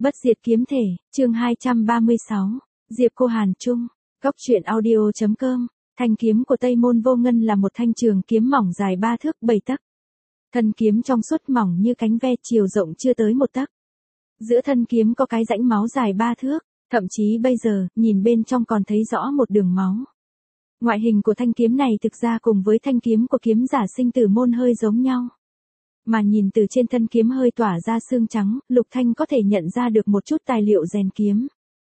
Bất diệt kiếm thể, chương 236, Diệp Cô Hàn Trung, Góc truyện audio.com, thanh kiếm của Tây Môn Vô Ngân là một thanh trường kiếm mỏng dài 3 thước 7 tấc. Thân kiếm trong suốt mỏng như cánh ve, chiều rộng chưa tới 1 tấc. Giữa thân kiếm có cái rãnh máu dài 3 thước, thậm chí bây giờ, nhìn bên trong còn thấy rõ một đường máu. Ngoại hình của thanh kiếm này thực ra cùng với thanh kiếm của kiếm giả Sinh Tử Môn hơi giống nhau. Mà nhìn từ trên thân kiếm hơi tỏa ra xương trắng, Lục Thanh có thể nhận ra được một chút tài liệu rèn kiếm.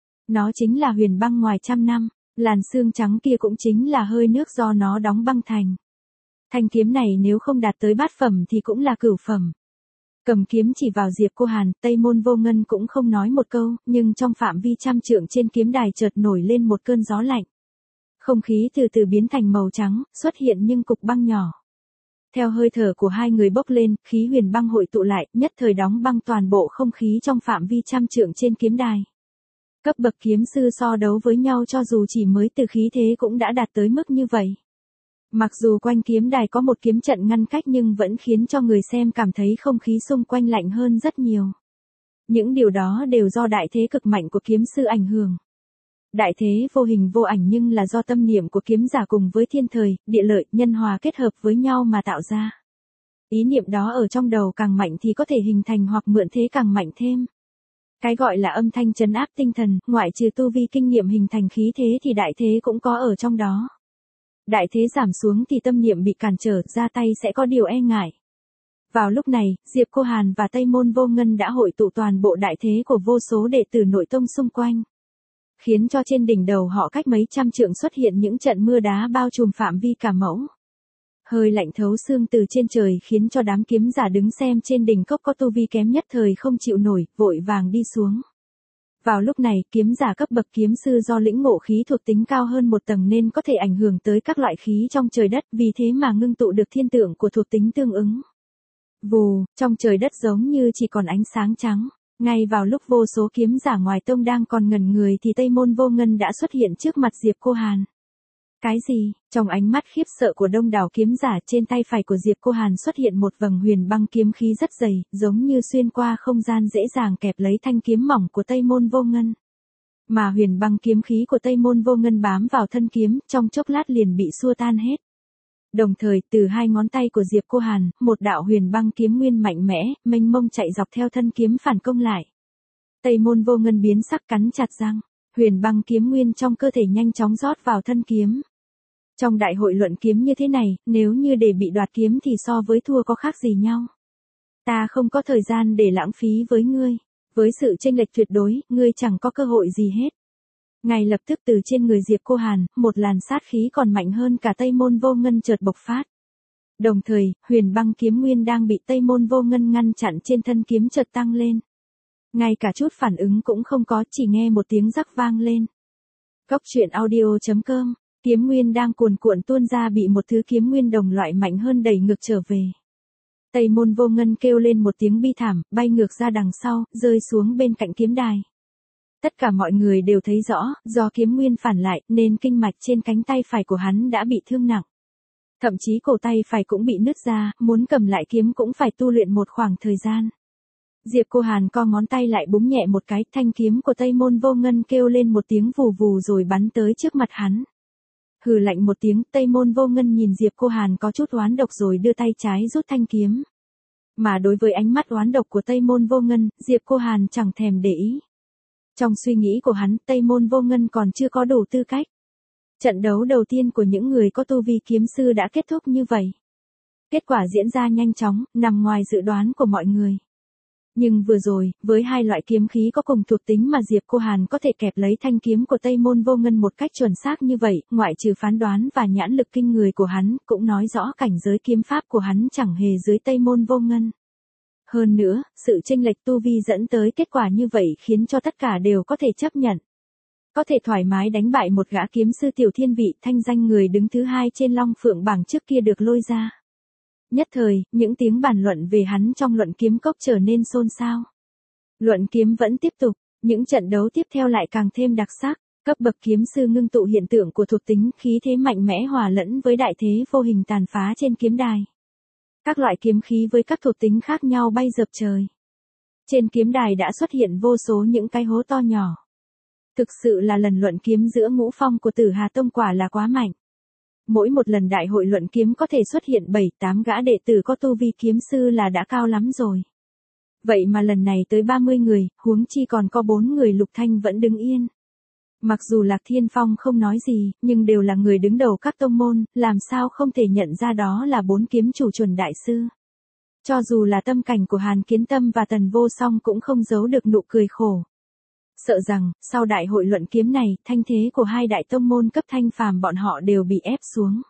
Nó chính là huyền băng ngoài trăm năm, làn xương trắng kia cũng chính là hơi nước do nó đóng băng thành. Thanh kiếm này nếu không đạt tới bát phẩm thì cũng là cửu phẩm. Cầm kiếm chỉ vào Diệp Cô Hàn, Tây Môn Vô Ngân cũng không nói một câu, nhưng trong phạm vi trăm trượng trên kiếm đài chợt nổi lên một cơn gió lạnh. Không khí từ từ biến thành màu trắng, xuất hiện những cục băng nhỏ. Theo hơi thở của hai người bốc lên, khí huyền băng hội tụ lại, nhất thời đóng băng toàn bộ không khí trong phạm vi trăm trượng trên kiếm đài. Cấp bậc kiếm sư so đấu với nhau cho dù chỉ mới từ khí thế cũng đã đạt tới mức như vậy. Mặc dù quanh kiếm đài có một kiếm trận ngăn cách nhưng vẫn khiến cho người xem cảm thấy không khí xung quanh lạnh hơn rất nhiều. Những điều đó đều do đại thế cực mạnh của kiếm sư ảnh hưởng. Đại thế vô hình vô ảnh nhưng là do tâm niệm của kiếm giả cùng với thiên thời, địa lợi, nhân hòa kết hợp với nhau mà tạo ra. Ý niệm đó ở trong đầu càng mạnh thì có thể hình thành hoặc mượn thế càng mạnh thêm. Cái gọi là âm thanh trấn áp tinh thần, ngoại trừ tu vi kinh nghiệm hình thành khí thế thì đại thế cũng có ở trong đó. Đại thế giảm xuống thì tâm niệm bị cản trở, ra tay sẽ có điều e ngại. Vào lúc này, Diệp Cô Hàn và Tây Môn Vô Ngân đã hội tụ toàn bộ đại thế của vô số đệ tử nội tông xung quanh. Khiến cho trên đỉnh đầu họ cách mấy trăm trượng xuất hiện những trận mưa đá bao trùm phạm vi cả mẫu. Hơi lạnh thấu xương từ trên trời khiến cho đám kiếm giả đứng xem trên đỉnh cốc có tu vi kém nhất thời không chịu nổi, vội vàng đi xuống. Vào lúc này, kiếm giả cấp bậc kiếm sư do lĩnh ngộ khí thuộc tính cao hơn một tầng nên có thể ảnh hưởng tới các loại khí trong trời đất, vì thế mà ngưng tụ được thiên tượng của thuộc tính tương ứng. Vù, trong trời đất giống như chỉ còn ánh sáng trắng. Ngay vào lúc vô số kiếm giả ngoài tông đang còn ngẩn người thì Tây Môn Vô Ngân đã xuất hiện trước mặt Diệp Cô Hàn. Cái gì? Trong ánh mắt khiếp sợ của đông đảo kiếm giả, trên tay phải của Diệp Cô Hàn xuất hiện một vầng huyền băng kiếm khí rất dày, giống như xuyên qua không gian dễ dàng kẹp lấy thanh kiếm mỏng của Tây Môn Vô Ngân. Mà huyền băng kiếm khí của Tây Môn Vô Ngân bám vào thân kiếm, trong chốc lát liền bị xua tan hết. Đồng thời, từ hai ngón tay của Diệp Cô Hàn, một đạo huyền băng kiếm nguyên mạnh mẽ, mênh mông chạy dọc theo thân kiếm phản công lại. Tây Môn Vô Ngân biến sắc cắn chặt răng, huyền băng kiếm nguyên trong cơ thể nhanh chóng rót vào thân kiếm. Trong đại hội luận kiếm như thế này, nếu như để bị đoạt kiếm thì so với thua có khác gì nhau. Ta không có thời gian để lãng phí với ngươi. Với sự chênh lệch tuyệt đối, ngươi chẳng có cơ hội gì hết. Ngay lập tức từ trên người Diệp Cô Hàn, một làn sát khí còn mạnh hơn cả Tây Môn Vô Ngân chợt bộc phát. Đồng thời, huyền băng kiếm nguyên đang bị Tây Môn Vô Ngân ngăn chặn trên thân kiếm chợt tăng lên. Ngay cả chút phản ứng cũng không có, chỉ nghe một tiếng rắc vang lên. Góc truyện audio.com, kiếm nguyên đang cuồn cuộn tuôn ra bị một thứ kiếm nguyên đồng loại mạnh hơn đẩy ngược trở về. Tây Môn Vô Ngân kêu lên một tiếng bi thảm, bay ngược ra đằng sau, rơi xuống bên cạnh kiếm đài. Tất cả mọi người đều thấy rõ, do kiếm nguyên phản lại, nên kinh mạch trên cánh tay phải của hắn đã bị thương nặng. Thậm chí cổ tay phải cũng bị nứt ra, muốn cầm lại kiếm cũng phải tu luyện một khoảng thời gian. Diệp Cô Hàn co ngón tay lại búng nhẹ một cái, thanh kiếm của Tây Môn Vô Ngân kêu lên một tiếng vù vù rồi bắn tới trước mặt hắn. Hừ lạnh một tiếng, Tây Môn Vô Ngân nhìn Diệp Cô Hàn có chút oán độc rồi đưa tay trái rút thanh kiếm. Mà đối với ánh mắt oán độc của Tây Môn Vô Ngân, Diệp Cô Hàn chẳng thèm để ý. Trong suy nghĩ của hắn, Tây Môn Vô Ngân còn chưa có đủ tư cách. Trận đấu đầu tiên của những người có tu vi kiếm sư đã kết thúc như vậy. Kết quả diễn ra nhanh chóng, nằm ngoài dự đoán của mọi người. Nhưng vừa rồi, với hai loại kiếm khí có cùng thuộc tính mà Diệp Cô Hàn có thể kẹp lấy thanh kiếm của Tây Môn Vô Ngân một cách chuẩn xác như vậy, ngoại trừ phán đoán và nhãn lực kinh người của hắn, cũng nói rõ cảnh giới kiếm pháp của hắn chẳng hề dưới Tây Môn Vô Ngân. Hơn nữa, sự chênh lệch tu vi dẫn tới kết quả như vậy khiến cho tất cả đều có thể chấp nhận. Có thể thoải mái đánh bại một gã kiếm sư tiểu thiên vị, thanh danh người đứng thứ hai trên Long Phượng bảng trước kia được lôi ra. Nhất thời, những tiếng bàn luận về hắn trong luận kiếm cốc trở nên xôn xao. Luận kiếm vẫn tiếp tục, những trận đấu tiếp theo lại càng thêm đặc sắc, cấp bậc kiếm sư ngưng tụ hiện tượng của thuộc tính khí thế mạnh mẽ hòa lẫn với đại thế vô hình tàn phá trên kiếm đài. Các loại kiếm khí với các thuộc tính khác nhau bay dập trời. Trên kiếm đài đã xuất hiện vô số những cái hố to nhỏ. Thực sự là lần luận kiếm giữa ngũ phong của Tử Hà Tông quả là quá mạnh. Mỗi một lần đại hội luận kiếm có thể xuất hiện 7-8 gã đệ tử có tu vi kiếm sư là đã cao lắm rồi. Vậy mà lần này tới 30 người, huống chi còn có 4 người. Lục Thanh vẫn đứng yên. Mặc dù Lạc Thiên Phong không nói gì, nhưng đều là người đứng đầu các tông môn, làm sao không thể nhận ra đó là 4 kiếm chủ chuẩn đại sư. Cho dù là tâm cảnh của Hàn Kiến Tâm và Tần Vô Song cũng không giấu được nụ cười khổ. Sợ rằng, sau đại hội luận kiếm này, thanh thế của hai đại tông môn cấp thanh phàm bọn họ đều bị ép xuống.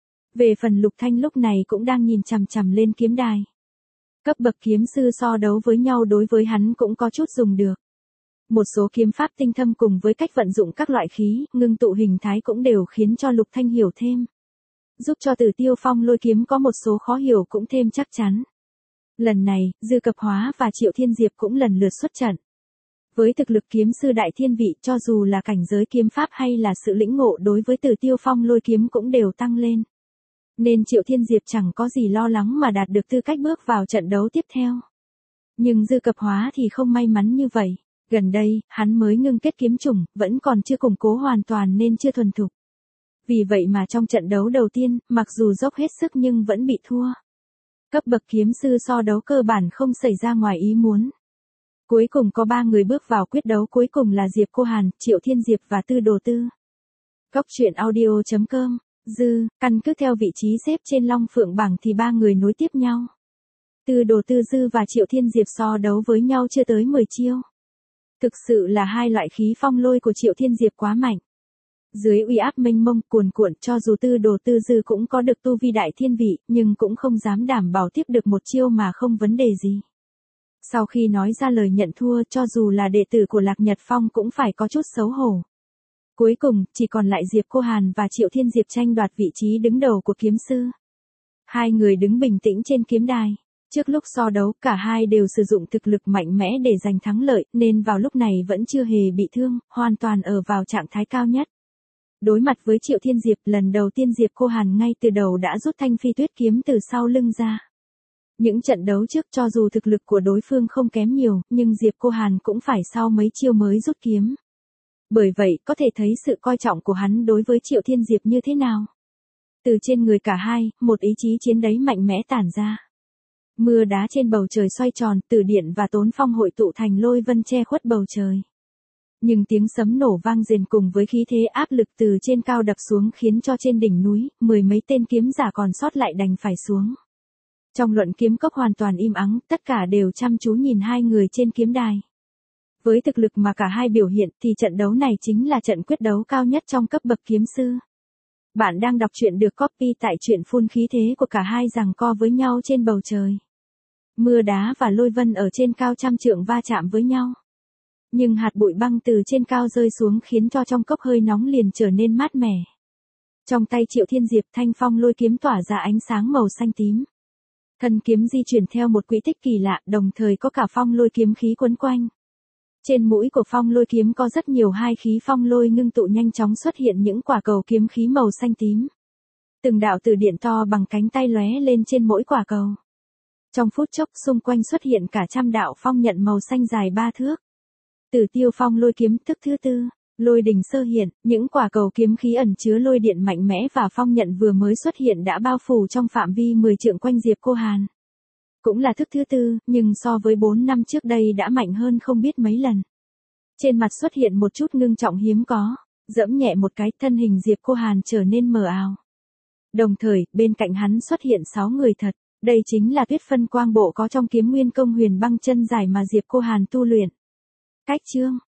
Về phần Lục Thanh lúc này cũng đang nhìn chằm chằm lên kiếm đài. Cấp bậc kiếm sư so đấu với nhau đối với hắn cũng có chút dùng được. Một số kiếm pháp tinh thâm cùng với cách vận dụng các loại khí, ngưng tụ hình thái cũng đều khiến cho Lục Thanh hiểu thêm. Giúp cho Tử Tiêu Phong lôi kiếm có một số khó hiểu cũng thêm chắc chắn. Lần này, Dư Cập Hóa và Triệu Thiên Diệp cũng lần lượt xuất trận. Với thực lực kiếm sư đại thiên vị, cho dù là cảnh giới kiếm pháp hay là sự lĩnh ngộ đối với Tử Tiêu Phong lôi kiếm cũng đều tăng lên. Nên Triệu Thiên Diệp chẳng có gì lo lắng mà đạt được tư cách bước vào trận đấu tiếp theo. Nhưng Dư Cập Hóa thì không may mắn như vậy. Gần đây, hắn mới ngưng kết kiếm chủng, vẫn còn chưa củng cố hoàn toàn nên chưa thuần thục. Vì vậy mà trong trận đấu đầu tiên, mặc dù dốc hết sức nhưng vẫn bị thua. Cấp bậc kiếm sư so đấu cơ bản không xảy ra ngoài ý muốn. Cuối cùng có 3 người bước vào quyết đấu, cuối cùng là Diệp Cô Hàn, Triệu Thiên Diệp và Tư Đồ Tư. Góc truyện audio.com. Căn cứ theo vị trí xếp trên Long Phượng bảng thì 3 người nối tiếp nhau. Tư Đồ Tư Dư và Triệu Thiên Diệp so đấu với nhau chưa tới 10 chiêu. Thực sự là hai loại khí phong lôi của Triệu Thiên Diệp quá mạnh. Dưới uy áp mênh mông cuồn cuộn, cho dù Tư Đồ Tư Dư cũng có được tu vi đại thiên vị, nhưng cũng không dám đảm bảo tiếp được một chiêu mà không vấn đề gì. Sau khi nói ra lời nhận thua, cho dù là đệ tử của Lạc Nhật Phong cũng phải có chút xấu hổ. Cuối cùng, chỉ còn lại Diệp Cô Hàn và Triệu Thiên Diệp tranh đoạt vị trí đứng đầu của kiếm sư. Hai người đứng bình tĩnh trên kiếm đài. Trước lúc so đấu, cả hai đều sử dụng thực lực mạnh mẽ để giành thắng lợi, nên vào lúc này vẫn chưa hề bị thương, hoàn toàn ở vào trạng thái cao nhất. Đối mặt với Triệu Thiên Diệp, lần đầu tiên Diệp Cô Hàn ngay từ đầu đã rút thanh phi tuyết kiếm từ sau lưng ra. Những trận đấu trước cho dù thực lực của đối phương không kém nhiều, nhưng Diệp Cô Hàn cũng phải sau mấy chiêu mới rút kiếm. Bởi vậy, có thể thấy sự coi trọng của hắn đối với Triệu Thiên Diệp như thế nào. Từ trên người cả hai, một ý chí chiến đấu mạnh mẽ tản ra. Mưa đá trên bầu trời xoay tròn, Tử Điện và Tốn Phong hội tụ thành lôi vân che khuất bầu trời. Nhưng tiếng sấm nổ vang rền cùng với khí thế áp lực từ trên cao đập xuống khiến cho trên đỉnh núi, 10 mấy tên kiếm giả còn sót lại đành phải xuống. Trong luận kiếm cốc hoàn toàn im ắng, tất cả đều chăm chú nhìn hai người trên kiếm đài. Với thực lực mà cả hai biểu hiện thì trận đấu này chính là trận quyết đấu cao nhất trong cấp bậc kiếm sư. Bạn đang đọc truyện được copy tại truyện phun khí thế của cả hai giằng co với nhau trên bầu trời. Mưa đá và lôi vân ở trên cao trăm trượng va chạm với nhau. Nhưng hạt bụi băng từ trên cao rơi xuống khiến cho trong cốc hơi nóng liền trở nên mát mẻ. Trong tay Triệu Thiên Diệp, thanh phong lôi kiếm tỏa ra ánh sáng màu xanh tím. Thân kiếm di chuyển theo một quỹ tích kỳ lạ, đồng thời có cả phong lôi kiếm khí quấn quanh. Trên mũi của phong lôi kiếm có rất nhiều hai khí phong lôi ngưng tụ, nhanh chóng xuất hiện những quả cầu kiếm khí màu xanh tím. Từng đạo tử điện to bằng cánh tay lóe lên trên mỗi quả cầu. Trong phút chốc xung quanh xuất hiện cả trăm đạo phong nhận màu xanh dài 3 thước. Tử Tiêu Phong lôi kiếm thức thứ 4, lôi đình sơ hiện, những quả cầu kiếm khí ẩn chứa lôi điện mạnh mẽ và phong nhận vừa mới xuất hiện đã bao phủ trong phạm vi 10 trượng quanh Diệp Cô Hàn. Cũng là thức thứ 4, nhưng so với 4 năm trước đây đã mạnh hơn không biết mấy lần. Trên mặt xuất hiện một chút ngưng trọng hiếm có, giẫm nhẹ một cái, thân hình Diệp Cô Hàn trở nên mờ ảo. Đồng thời, bên cạnh hắn xuất hiện 6 người thật, đây chính là Tuyết Phân Quang Bộ có trong Kiếm Nguyên Công Huyền Băng Chân Giải mà Diệp Cô Hàn tu luyện. Cách chương